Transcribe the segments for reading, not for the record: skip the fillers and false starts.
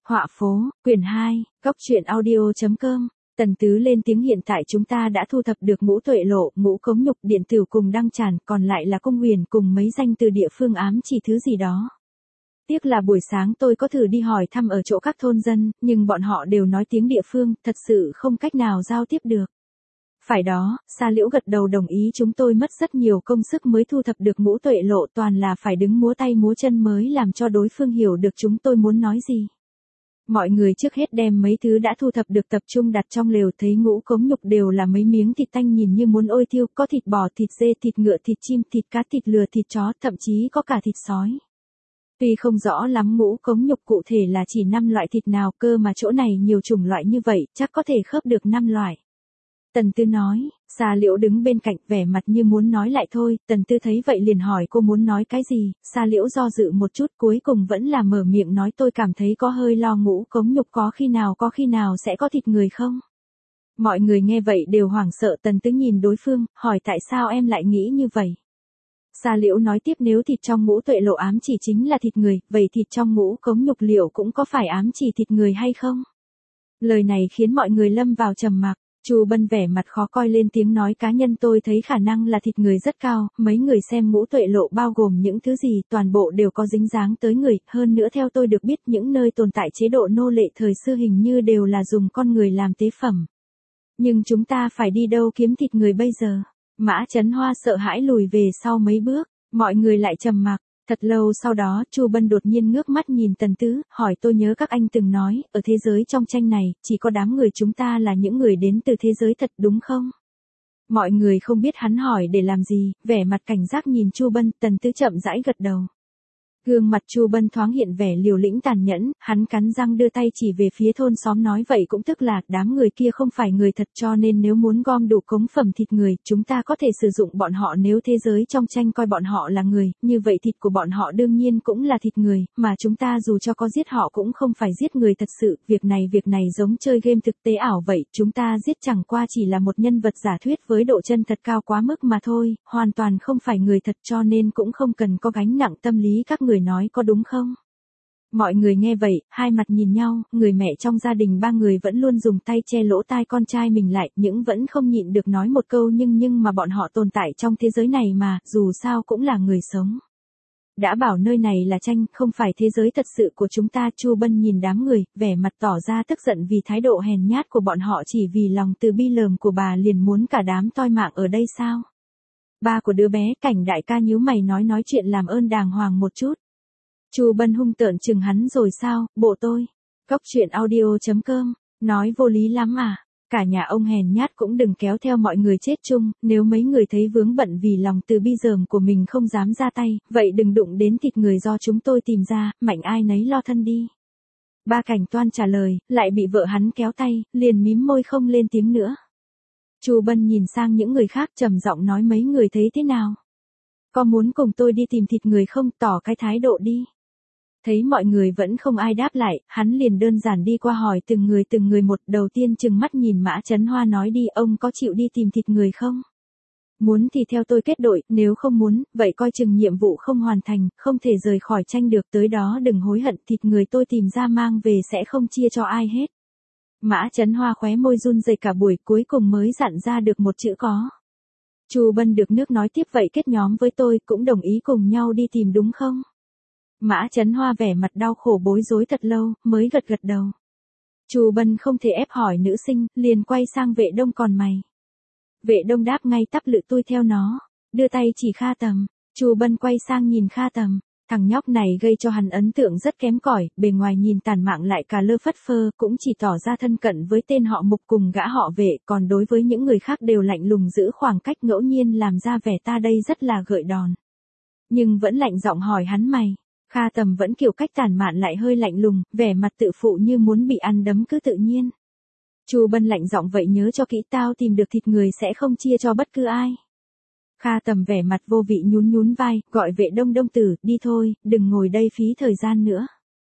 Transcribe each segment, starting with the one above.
Họa phố, quyển 2, góc truyện audio.com. Tần Tứ lên tiếng hiện tại chúng ta đã thu thập được ngũ tuệ lộ, ngũ cống nhục điện tử cùng đăng tràn, còn lại là cung huyền cùng mấy danh từ địa phương ám chỉ thứ gì đó. Tiếc là buổi sáng tôi có thử đi hỏi thăm ở chỗ các thôn dân, nhưng bọn họ đều nói tiếng địa phương, thật sự không cách nào giao tiếp được. Phải đó, Sa Liễu gật đầu đồng ý, chúng tôi mất rất nhiều công sức mới thu thập được ngũ tuệ lộ, toàn là phải đứng múa tay múa chân mới làm cho đối phương hiểu được chúng tôi muốn nói gì. Mọi người trước hết đem mấy thứ đã thu thập được tập trung đặt trong lều, thấy ngũ cống nhục đều là mấy miếng thịt tanh nhìn như muốn ôi thiêu, có thịt bò, thịt dê, thịt ngựa, thịt chim, thịt cá, thịt lừa, thịt chó, thậm chí có cả thịt sói. Tuy không rõ lắm ngũ cống nhục cụ thể là chỉ 5 loại thịt nào cơ mà chỗ này nhiều chủng loại như vậy, chắc có thể khớp được 5 loại. Tần Tư nói, Sa Liễu đứng bên cạnh vẻ mặt như muốn nói lại thôi, Tần Tư thấy vậy liền hỏi cô muốn nói cái gì, Sa Liễu do dự một chút cuối cùng vẫn là mở miệng nói tôi cảm thấy có hơi lo ngũ cống nhục có khi nào sẽ có thịt người không. Mọi người nghe vậy đều hoảng sợ, Tần Tư nhìn đối phương, hỏi tại sao em lại nghĩ như vậy. Sa Liễu nói tiếp nếu thịt trong ngũ tuệ lộ ám chỉ chính là thịt người, vậy thịt trong ngũ cống nhục liệu cũng có phải ám chỉ thịt người hay không? Lời này khiến mọi người lâm vào trầm mặc. Chu Bân vẻ mặt khó coi lên tiếng nói cá nhân tôi thấy khả năng là thịt người rất cao, mấy người xem ngũ tuệ lộ bao gồm những thứ gì toàn bộ đều có dính dáng tới người, hơn nữa theo tôi được biết những nơi tồn tại chế độ nô lệ thời xưa hình như đều là dùng con người làm tế phẩm. Nhưng chúng ta phải đi đâu kiếm thịt người bây giờ? Mã Chấn Hoa sợ hãi lùi về sau mấy bước, mọi người lại trầm mặc. Thật lâu sau đó, Chu Bân đột nhiên ngước mắt nhìn Tần Tứ, hỏi tôi nhớ các anh từng nói, ở thế giới trong tranh này, chỉ có đám người chúng ta là những người đến từ thế giới thật đúng không? Mọi người không biết hắn hỏi để làm gì, vẻ mặt cảnh giác nhìn Chu Bân, Tần Tứ chậm rãi gật đầu. Gương mặt Chu Bân thoáng hiện vẻ liều lĩnh tàn nhẫn, hắn cắn răng đưa tay chỉ về phía thôn xóm nói vậy cũng tức là đám người kia không phải người thật cho nên nếu muốn gom đủ cống phẩm thịt người, chúng ta có thể sử dụng bọn họ nếu thế giới trong tranh coi bọn họ là người, như vậy thịt của bọn họ đương nhiên cũng là thịt người, mà chúng ta dù cho có giết họ cũng không phải giết người thật sự, việc này giống chơi game thực tế ảo vậy, chúng ta giết chẳng qua chỉ là một nhân vật giả thuyết với độ chân thật cao quá mức mà thôi, hoàn toàn không phải người thật cho nên cũng không cần có gánh nặng tâm lý các người nói có đúng không? Mọi người nghe vậy, hai mặt nhìn nhau, người mẹ trong gia đình ba người vẫn luôn dùng tay che lỗ tai con trai mình lại, những vẫn không nhịn được nói một câu nhưng mà bọn họ tồn tại trong thế giới này mà, dù sao cũng là người sống. Đã bảo nơi này là tranh, không phải thế giới thật sự của chúng ta, Chu Bân nhìn đám người, vẻ mặt tỏ ra tức giận vì thái độ hèn nhát của bọn họ chỉ vì lòng từ bi lờm của bà liền muốn cả đám toi mạng ở đây sao? Ba của đứa bé, Cảnh đại ca nhíu mày nói chuyện làm ơn đàng hoàng một chút. Chu Bân hung tợn chừng hắn rồi sao, bộ tôi. Góc truyện audio.com, nói vô lý lắm à. Cả nhà ông hèn nhát cũng đừng kéo theo mọi người chết chung, nếu mấy người thấy vướng bận vì lòng từ bi dởm của mình không dám ra tay, vậy đừng đụng đến thịt người do chúng tôi tìm ra, mạnh ai nấy lo thân đi. Ba Cảnh Toan trả lời, lại bị vợ hắn kéo tay, liền mím môi không lên tiếng nữa. Chu Bân nhìn sang những người khác trầm giọng nói mấy người thấy thế nào? Có muốn cùng tôi đi tìm thịt người không, tỏ cái thái độ đi. Thấy mọi người vẫn không ai đáp lại, hắn liền đơn giản đi qua hỏi từng người một, đầu tiên chừng mắt nhìn Mã Chấn Hoa nói đi, ông có chịu đi tìm thịt người không? Muốn thì theo tôi kết đội, nếu không muốn, vậy coi chừng nhiệm vụ không hoàn thành, không thể rời khỏi tranh được, tới đó đừng hối hận, thịt người tôi tìm ra mang về sẽ không chia cho ai hết. Mã Chấn Hoa khóe môi run rẩy cả buổi cuối cùng mới dặn ra được một chữ có. Chu Bân được nước nói tiếp vậy kết nhóm với tôi cũng đồng ý cùng nhau đi tìm đúng không? Mã Chấn Hoa vẻ mặt đau khổ bối rối thật lâu, mới gật đầu. Chu Bân không thể ép hỏi nữ sinh, liền quay sang Vệ Đông còn mày. Vệ Đông đáp ngay tắp lự tôi theo nó, đưa tay chỉ Kha Tầm. Chu Bân quay sang nhìn Kha Tầm, thằng nhóc này gây cho hắn ấn tượng rất kém cỏi, bề ngoài nhìn tàn mạn lại cà lơ phất phơ, cũng chỉ tỏ ra thân cận với tên họ Mục cùng gã họ Vệ, còn đối với những người khác đều lạnh lùng giữ khoảng cách, ngẫu nhiên làm ra vẻ ta đây rất là gợi đòn. Nhưng vẫn lạnh giọng hỏi hắn mày. Kha Tầm vẫn kiểu cách tàn mạn lại hơi lạnh lùng, vẻ mặt tự phụ như muốn bị ăn đấm cứ tự nhiên. Chu Bân lạnh giọng vậy nhớ cho kỹ, tao tìm được thịt người sẽ không chia cho bất cứ ai. Kha Tầm vẻ mặt vô vị nhún vai, gọi Vệ Đông Đông tử, đi thôi, đừng ngồi đây phí thời gian nữa.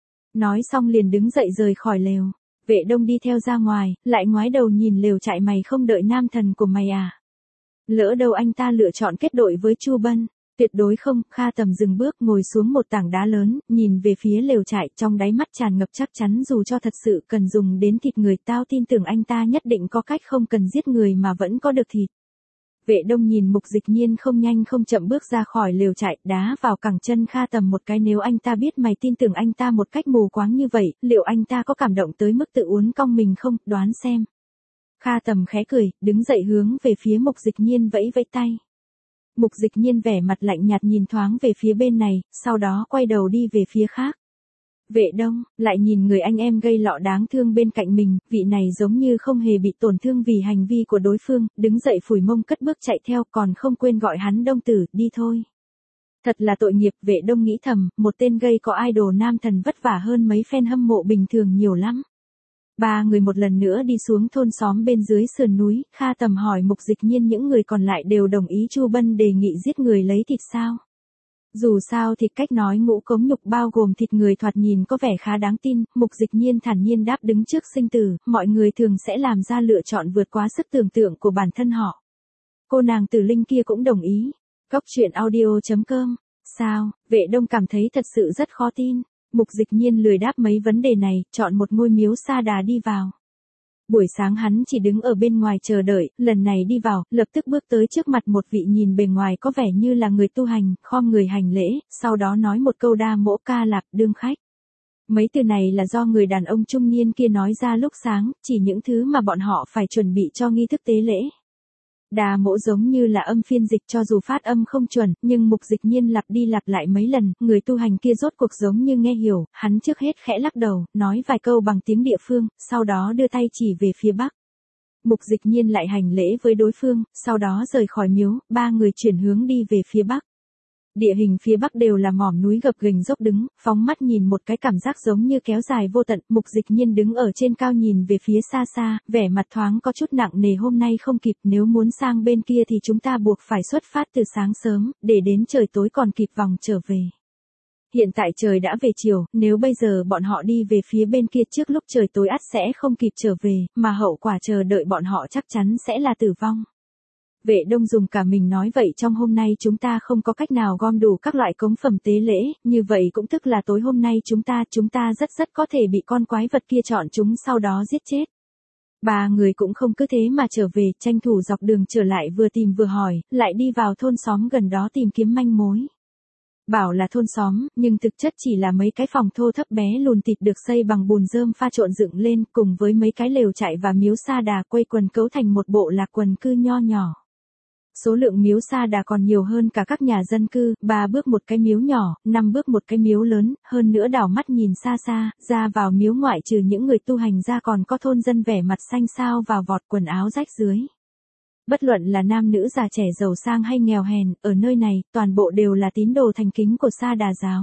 Nói xong liền đứng dậy rời khỏi lều. Vệ Đông đi theo ra ngoài, lại ngoái đầu nhìn lều trại, mày không đợi nam thần của mày à? Lỡ đâu anh ta lựa chọn kết đội với Chu Bân. Tuyệt đối không, Kha Tầm dừng bước ngồi xuống một tảng đá lớn, nhìn về phía lều trại trong đáy mắt tràn ngập chắc chắn dù cho thật sự cần dùng đến thịt người tao tin tưởng anh ta nhất định có cách không cần giết người mà vẫn có được thịt. Vệ Đông nhìn Mục Dịch Nhiên không nhanh không chậm bước ra khỏi lều trại, đá vào cẳng chân Kha Tầm một cái, nếu anh ta biết mày tin tưởng anh ta một cách mù quáng như vậy, liệu anh ta có cảm động tới mức tự uốn cong mình không, đoán xem. Kha Tầm khẽ cười, đứng dậy hướng về phía Mục Dịch Nhiên vẫy vẫy tay. Mục Dịch Nhiên vẻ mặt lạnh nhạt nhìn thoáng về phía bên này, sau đó quay đầu đi về phía khác. Vệ Đông, lại nhìn người anh em gây lọ đáng thương bên cạnh mình, vị này giống như không hề bị tổn thương vì hành vi của đối phương, đứng dậy phủi mông cất bước chạy theo, còn không quên gọi hắn Đông tử, đi thôi. Thật là tội nghiệp, Vệ Đông nghĩ thầm, một tên gây có idol nam thần vất vả hơn mấy fan hâm mộ bình thường nhiều lắm. Ba người một lần nữa đi xuống thôn xóm bên dưới sườn núi, Kha Tầm hỏi Mục Dịch Nhiên những người còn lại đều đồng ý Chu Bân đề nghị giết người lấy thịt sao? Dù sao thì cách nói ngũ cống nhục bao gồm thịt người thoạt nhìn có vẻ khá đáng tin, Mục Dịch Nhiên thản nhiên đáp đứng trước sinh tử, mọi người thường sẽ làm ra lựa chọn vượt quá sức tưởng tượng của bản thân họ. Cô nàng Tử Linh kia cũng đồng ý. Góc truyện audio.com. Sao, Vệ Đông cảm thấy thật sự rất khó tin. Mục Dịch Nhiên lười đáp mấy vấn đề này, chọn một ngôi miếu sa đà đi vào. Buổi sáng hắn chỉ đứng ở bên ngoài chờ đợi, lần này đi vào, lập tức bước tới trước mặt một vị nhìn bề ngoài có vẻ như là người tu hành, khom người hành lễ, sau đó nói một câu đa mỗ ca lạp đương khách. Mấy từ này là do người đàn ông trung niên kia nói ra lúc sáng, chỉ những thứ mà bọn họ phải chuẩn bị cho nghi thức tế lễ. Đà mỗ giống như là âm phiên dịch, cho dù phát âm không chuẩn, nhưng Mục Dịch Nhiên lặp đi lặp lại mấy lần, người tu hành kia rốt cuộc giống như nghe hiểu, hắn trước hết khẽ lắc đầu, nói vài câu bằng tiếng địa phương, sau đó đưa tay chỉ về phía bắc. Mục Dịch Nhiên lại hành lễ với đối phương, sau đó rời khỏi miếu, ba người chuyển hướng đi về phía bắc. Địa hình phía bắc đều là mỏm núi gập ghềnh dốc đứng, phóng mắt nhìn một cái cảm giác giống như kéo dài vô tận, Mục Dịch Nhiên đứng ở trên cao nhìn về phía xa xa, vẻ mặt thoáng có chút nặng nề, hôm nay không kịp, nếu muốn sang bên kia thì chúng ta buộc phải xuất phát từ sáng sớm, để đến trời tối còn kịp vòng trở về. Hiện tại trời đã về chiều, nếu bây giờ bọn họ đi về phía bên kia trước lúc trời tối ắt sẽ không kịp trở về, mà hậu quả chờ đợi bọn họ chắc chắn sẽ là tử vong. Vệ Đông dùng cả mình nói vậy, trong hôm nay chúng ta không có cách nào gom đủ các loại cống phẩm tế lễ, như vậy cũng tức là tối hôm nay chúng ta rất có thể bị con quái vật kia chọn chúng sau đó giết chết. Ba người cũng không cứ thế mà trở về, tranh thủ dọc đường trở lại vừa tìm vừa hỏi, lại đi vào thôn xóm gần đó tìm kiếm manh mối. Bảo là thôn xóm, nhưng thực chất chỉ là mấy cái phòng thô thấp bé lùn tịt được xây bằng bùn rơm pha trộn dựng lên, cùng với mấy cái lều trại và miếu sa đà quây quần cấu thành một bộ lạc quần cư nho nhỏ. Số lượng miếu sa đà còn nhiều hơn cả các nhà dân cư, 3 bước một cái miếu nhỏ, 5 bước một cái miếu lớn, hơn nữa đảo mắt nhìn xa xa, ra vào miếu ngoại trừ những người tu hành ra còn có thôn dân vẻ mặt xanh xao vào vọt, quần áo rách dưới. Bất luận là nam nữ già trẻ giàu sang hay nghèo hèn, ở nơi này, toàn bộ đều là tín đồ thành kính của Sa Đà giáo.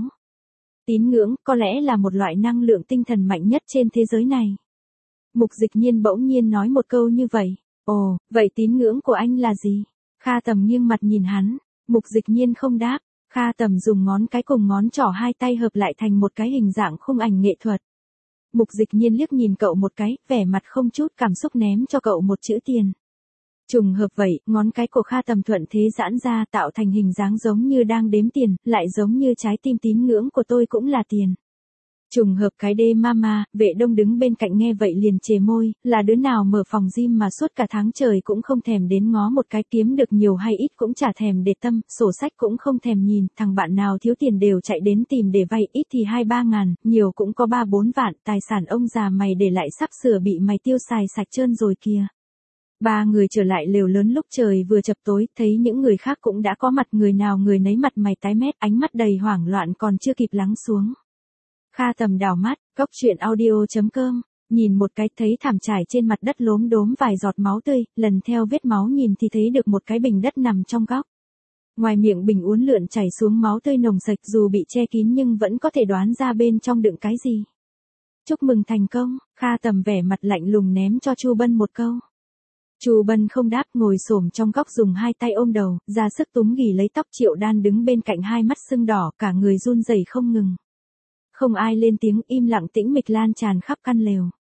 Tín ngưỡng, có lẽ là một loại năng lượng tinh thần mạnh nhất trên thế giới này. Mục Dịch Nhiên bỗng nhiên nói một câu như vậy. Ồ, vậy tín ngưỡng của anh là gì? Kha Tầm nghiêng mặt nhìn hắn. Mục Dịch Nhiên không đáp. Kha Tầm dùng ngón cái cùng ngón trỏ hai tay hợp lại thành một cái hình dạng khung ảnh nghệ thuật. Mục Dịch Nhiên liếc nhìn cậu một cái, vẻ mặt không chút cảm xúc ném cho cậu một chữ tiền. Trùng hợp vậy, ngón cái của Kha Tầm thuận thế giãn ra tạo thành hình dáng giống như đang đếm tiền, lại giống như trái tim tín ngưỡng của tôi cũng là tiền. Trùng hợp cái đê mama, Vệ Đông đứng bên cạnh nghe vậy liền chề môi, là đứa nào mở phòng gym mà suốt cả tháng trời cũng không thèm đến ngó một cái, kiếm được nhiều hay ít cũng chả thèm để tâm, sổ sách cũng không thèm nhìn, thằng bạn nào thiếu tiền đều chạy đến tìm để vay, ít thì 2-3 ngàn, nhiều cũng có 3-4 vạn, tài sản ông già mày để lại sắp sửa bị mày tiêu xài sạch trơn rồi kìa. Ba người trở lại lều lớn lúc trời vừa chập tối, thấy những người khác cũng đã có mặt, người nào người nấy mặt mày tái mét, ánh mắt đầy hoảng loạn còn chưa kịp lắng xuống. Kha Tầm đảo mắt, góc truyện audio.com, nhìn một cái thấy thảm trải trên mặt đất lốm đốm vài giọt máu tươi, lần theo vết máu nhìn thì thấy được một cái bình đất nằm trong góc. Ngoài miệng bình uốn lượn chảy xuống máu tươi nồng sạch, dù bị che kín nhưng vẫn có thể đoán ra bên trong đựng cái gì. Chúc mừng thành công, Kha Tầm vẻ mặt lạnh lùng ném cho Chu Bân một câu. Chu Bân không đáp, ngồi xổm trong góc dùng hai tay ôm đầu, ra sức túm ghì lấy tóc. Triệu Đan đứng bên cạnh hai mắt sưng đỏ, cả người run rẩy không ngừng. Không ai lên tiếng, im lặng tĩnh mịch lan tràn khắp căn lều.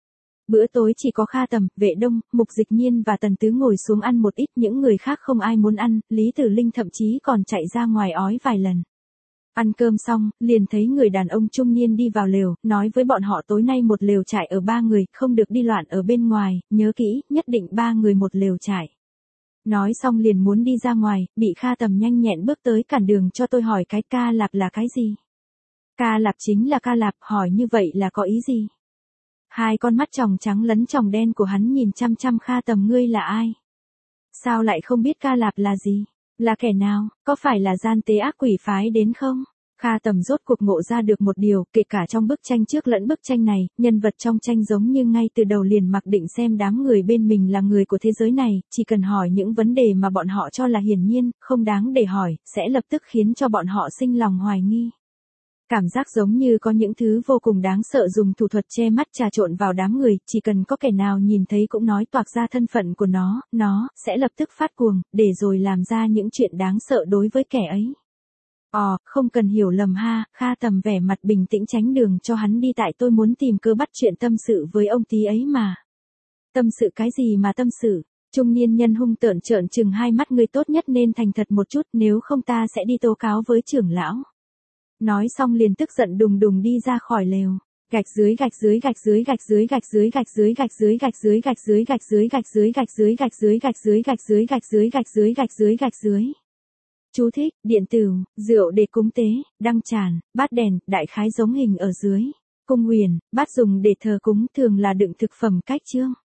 Bữa tối chỉ có Kha Tầm, Vệ Đông, Mục Dịch Nhiên và Tần Tứ ngồi xuống ăn một ít, những người khác không ai muốn ăn, Lý Tử Linh thậm chí còn chạy ra ngoài ói vài lần. Ăn cơm xong, liền thấy người đàn ông trung niên đi vào lều, nói với bọn họ tối nay một lều trại ở 3 người, không được đi loạn ở bên ngoài, nhớ kỹ, nhất định 3 người một lều trại. Nói xong liền muốn đi ra ngoài, bị Kha Tầm nhanh nhẹn bước tới cản đường cho tôi hỏi cái Ca Lạp là cái gì. Ca Lạp chính là Ca Lạp, hỏi như vậy là có ý gì? Hai con mắt tròng trắng lẫn tròng đen của hắn nhìn chăm chăm Kha Tầm, ngươi là ai? Sao lại không biết Ca Lạp là gì? Là kẻ nào, có phải là gian tế ác quỷ phái đến không? Kha Tầm rốt cuộc ngộ ra được một điều, kể cả trong bức tranh trước lẫn bức tranh này, nhân vật trong tranh giống như ngay từ đầu liền mặc định xem đám người bên mình là người của thế giới này, chỉ cần hỏi những vấn đề mà bọn họ cho là hiển nhiên, không đáng để hỏi, sẽ lập tức khiến cho bọn họ sinh lòng hoài nghi. Cảm giác giống như có những thứ vô cùng đáng sợ dùng thủ thuật che mắt trà trộn vào đám người, chỉ cần có kẻ nào nhìn thấy cũng nói toạc ra thân phận của nó sẽ lập tức phát cuồng, để rồi làm ra những chuyện đáng sợ đối với kẻ ấy. Không cần hiểu lầm ha, Kha Tầm vẻ mặt bình tĩnh tránh đường cho hắn đi, tại tôi muốn tìm cơ bắt chuyện tâm sự với ông tí ấy mà. Tâm sự cái gì mà tâm sự? Trung niên nhân hung tợn trợn trừng hai mắt, ngươi tốt nhất nên thành thật một chút, nếu không ta sẽ đi tố cáo với trưởng lão. Nói xong liền tức giận đùng đùng đi ra khỏi lều. Gạch dưới gạch dưới gạch dưới gạch dưới gạch dưới gạch dưới gạch dưới gạch dưới gạch dưới gạch dưới gạch dưới gạch dưới gạch dưới gạch dưới gạch dưới gạch dưới gạch dưới gạch dưới gạch dưới. Chú thích, điện tử, rượu để cúng tế, đăng tràn, bát đèn, đại khái giống hình ở dưới. Cung huyền, bát dùng để thờ cúng thường là đựng thực phẩm cách chương.